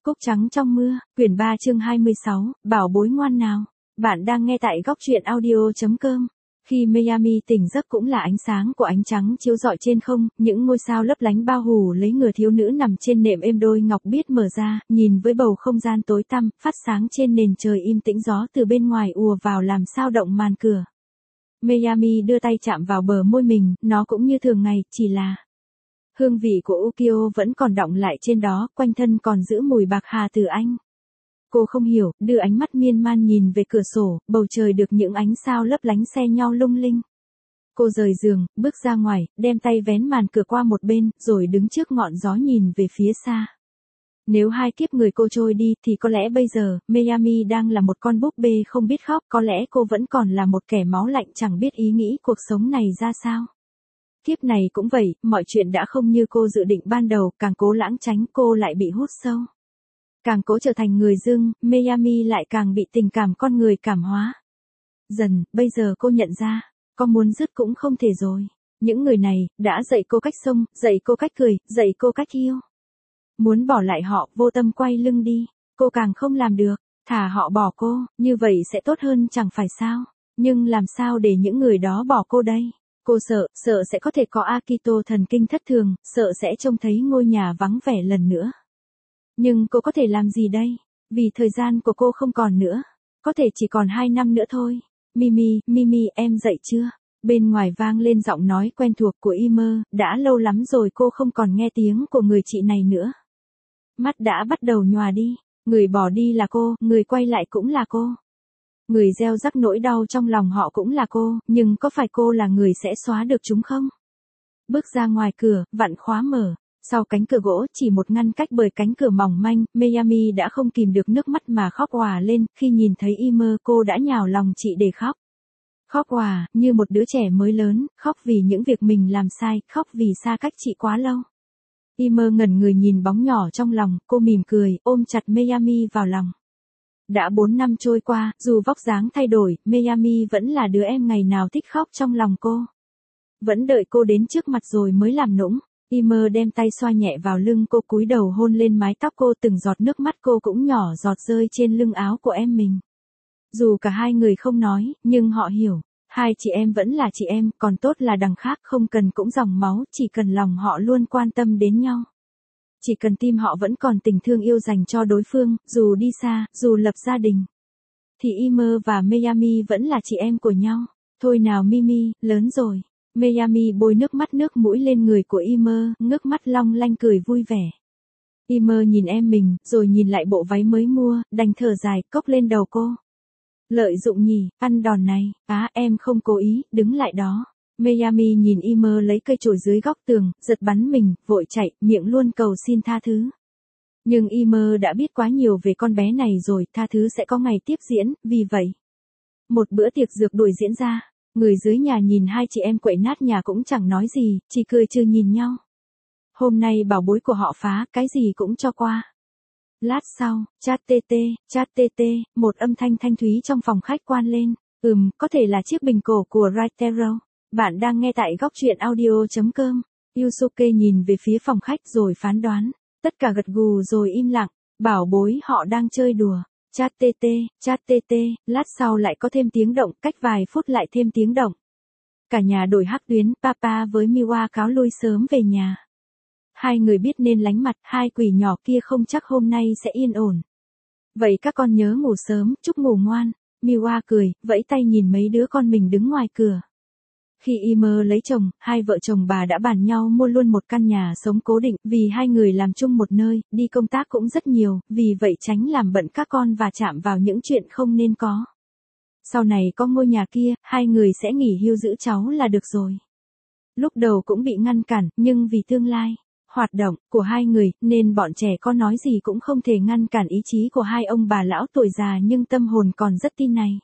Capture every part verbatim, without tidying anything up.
Cúc trắng trong mưa, quyển ba chương hai mươi sáu, bảo bối ngoan nào. Bạn đang nghe tại góc truyện audio chấm com. Khi Miami tỉnh giấc cũng là ánh sáng của ánh trắng chiếu rọi trên không, những ngôi sao lấp lánh bao hù lấy người thiếu nữ nằm trên nệm êm đôi ngọc biết mở ra, nhìn với bầu không gian tối tăm, phát sáng trên nền trời im tĩnh, gió từ bên ngoài ùa vào làm sao động màn cửa. Miami đưa tay chạm vào bờ môi mình, nó cũng như thường ngày, chỉ là hương vị của Ukyo vẫn còn đọng lại trên đó, quanh thân còn giữ mùi bạc hà từ anh. Cô không hiểu, đưa ánh mắt miên man nhìn về cửa sổ, bầu trời được những ánh sao lấp lánh xe nhau lung linh. Cô rời giường, bước ra ngoài, đem tay vén màn cửa qua một bên, rồi đứng trước ngọn gió nhìn về phía xa. Nếu hai kiếp người cô trôi đi thì có lẽ bây giờ, Miami đang là một con búp bê không biết khóc, có lẽ cô vẫn còn là một kẻ máu lạnh chẳng biết ý nghĩ cuộc sống này ra sao. Kiếp này cũng vậy, mọi chuyện đã không như cô dự định ban đầu, càng cố lãng tránh cô lại bị hút sâu. Càng cố trở thành người dưng, Miami lại càng bị tình cảm con người cảm hóa. Dần, bây giờ cô nhận ra, có muốn dứt cũng không thể rồi. Những người này, đã dạy cô cách sống, dạy cô cách cười, dạy cô cách yêu. Muốn bỏ lại họ, vô tâm quay lưng đi, cô càng không làm được, thả họ bỏ cô, như vậy sẽ tốt hơn chẳng phải sao. Nhưng làm sao để những người đó bỏ cô đây? Cô sợ, sợ sẽ có thể có Akito thần kinh thất thường, sợ sẽ trông thấy ngôi nhà vắng vẻ lần nữa. Nhưng cô có thể làm gì đây? Vì thời gian của cô không còn nữa. Có thể chỉ còn hai năm nữa thôi. Mimi, Mimi em dậy chưa? Bên ngoài vang lên giọng nói quen thuộc của Imer, đã lâu lắm rồi cô không còn nghe tiếng của người chị này nữa. Mắt đã bắt đầu nhòa đi. Người bỏ đi là cô, người quay lại cũng là cô. Người gieo rắc nỗi đau trong lòng họ cũng là cô, nhưng có phải cô là người sẽ xóa được chúng không? Bước ra ngoài cửa, vặn khóa mở. Sau cánh cửa gỗ chỉ một ngăn cách bởi cánh cửa mỏng manh, Miami đã không kìm được nước mắt mà khóc òa lên, khi nhìn thấy Imer cô đã nhào lòng chị để khóc. Khóc òa, như một đứa trẻ mới lớn, khóc vì những việc mình làm sai, khóc vì xa cách chị quá lâu. Imer ngẩn người nhìn bóng nhỏ trong lòng, cô mỉm cười, ôm chặt Miami vào lòng. Đã bốn năm trôi qua, dù vóc dáng thay đổi, Miami vẫn là đứa em ngày nào thích khóc trong lòng cô. Vẫn đợi cô đến trước mặt rồi mới làm nũng. Imer đem tay xoa nhẹ vào lưng cô, cúi đầu hôn lên mái tóc cô, từng giọt nước mắt cô cũng nhỏ giọt rơi trên lưng áo của em mình. Dù cả hai người không nói, nhưng họ hiểu, hai chị em vẫn là chị em, còn tốt là đằng khác không cần cũng dòng máu, chỉ cần lòng họ luôn quan tâm đến nhau. Chỉ cần tim họ vẫn còn tình thương yêu dành cho đối phương, dù đi xa, dù lập gia đình. Thì Imer và Miami vẫn là chị em của nhau. Thôi nào Mimi, lớn rồi. Miami bôi nước mắt nước mũi lên người của Imer, ngước mắt long lanh cười vui vẻ. Imer nhìn em mình, rồi nhìn lại bộ váy mới mua, đành thở dài, cốc lên đầu cô. Lợi dụng nhỉ, ăn đòn này, á em không cố ý, đứng lại đó. Miami nhìn Imer lấy cây chổi dưới góc tường, giật bắn mình, vội chạy, miệng luôn cầu xin tha thứ. Nhưng Imer đã biết quá nhiều về con bé này rồi, tha thứ sẽ có ngày tiếp diễn, vì vậy. Một bữa tiệc dược đuổi diễn ra. Người dưới nhà nhìn hai chị em quậy nát nhà cũng chẳng nói gì, chỉ cười trừ nhìn nhau. Hôm nay bảo bối của họ phá, cái gì cũng cho qua. Lát sau, chat tê tê, chat tê tê, một âm thanh thanh thúy trong phòng khách quan lên. Ừm, có thể là chiếc bình cổ của Raitero. Bạn đang nghe tại góc truyện audio chấm com. Yusuke nhìn về phía phòng khách rồi phán đoán. Tất cả gật gù rồi im lặng, bảo bối họ đang chơi đùa. Chat tê tê, chat tê tê, lát sau lại có thêm tiếng động, cách vài phút lại thêm tiếng động. Cả nhà đổi hắc tuyến, Papa với Miwa cáo lui sớm về nhà. Hai người biết nên lánh mặt, hai quỷ nhỏ kia không chắc hôm nay sẽ yên ổn. Vậy các con nhớ ngủ sớm, chúc ngủ ngoan. Miwa cười, vẫy tay nhìn mấy đứa con mình đứng ngoài cửa. Khi Imer lấy chồng, hai vợ chồng bà đã bàn nhau mua luôn một căn nhà sống cố định, vì hai người làm chung một nơi, đi công tác cũng rất nhiều, vì vậy tránh làm bận các con và chạm vào những chuyện không nên có. Sau này có ngôi nhà kia, hai người sẽ nghỉ hưu giữ cháu là được rồi. Lúc đầu cũng bị ngăn cản, nhưng vì tương lai, hoạt động của hai người, nên bọn trẻ con nói gì cũng không thể ngăn cản ý chí của hai ông bà lão tuổi già nhưng tâm hồn còn rất tin này.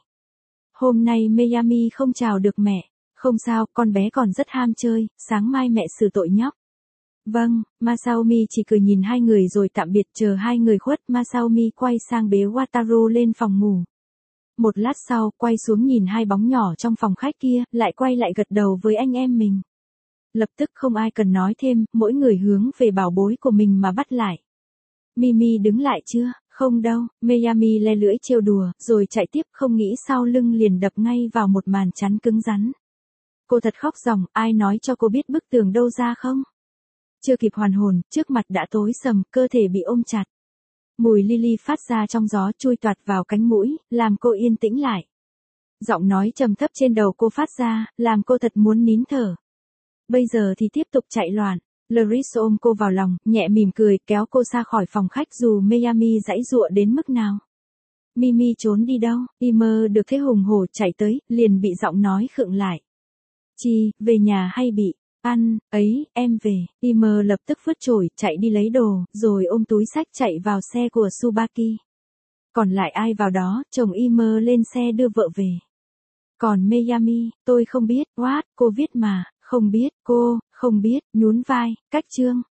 Hôm nay Miami không chào được mẹ. Không sao, con bé còn rất ham chơi, sáng mai mẹ xử tội nhóc. Vâng, Masaomi chỉ cười nhìn hai người rồi tạm biệt, chờ hai người khuất, Masaomi quay sang bế Wataru lên phòng ngủ. Một lát sau, quay xuống nhìn hai bóng nhỏ trong phòng khách kia, lại quay lại gật đầu với anh em mình. Lập tức không ai cần nói thêm, mỗi người hướng về bảo bối của mình mà bắt lại. Mimi đứng lại chưa? Không đâu, Miami le lưỡi trêu đùa, rồi chạy tiếp, không nghĩ sau lưng liền đập ngay vào một màn chắn cứng rắn. Cô thật khóc ròng, ai nói cho cô biết bức tường đâu ra không? Chưa kịp hoàn hồn, trước mặt đã tối sầm, cơ thể bị ôm chặt. Mùi Lily phát ra trong gió chui toạt vào cánh mũi, làm cô yên tĩnh lại. Giọng nói trầm thấp trên đầu cô phát ra, làm cô thật muốn nín thở. Bây giờ thì tiếp tục chạy loạn. Laris ôm cô vào lòng, nhẹ mỉm cười, kéo cô ra khỏi phòng khách dù Miami giãy giụa đến mức nào. Mimi trốn đi đâu? Imer được thế hùng hổ chạy tới, liền bị giọng nói khựng lại. Chi, về nhà hay bị? Ăn, ấy, em về. Imer lập tức vứt chổi, chạy đi lấy đồ, rồi ôm túi xách chạy vào xe của Tsubaki. Còn lại ai vào đó, chồng Imer lên xe đưa vợ về. Còn Miami, tôi không biết, what, cô viết mà, không biết, cô, không biết, nhún vai, cách chương.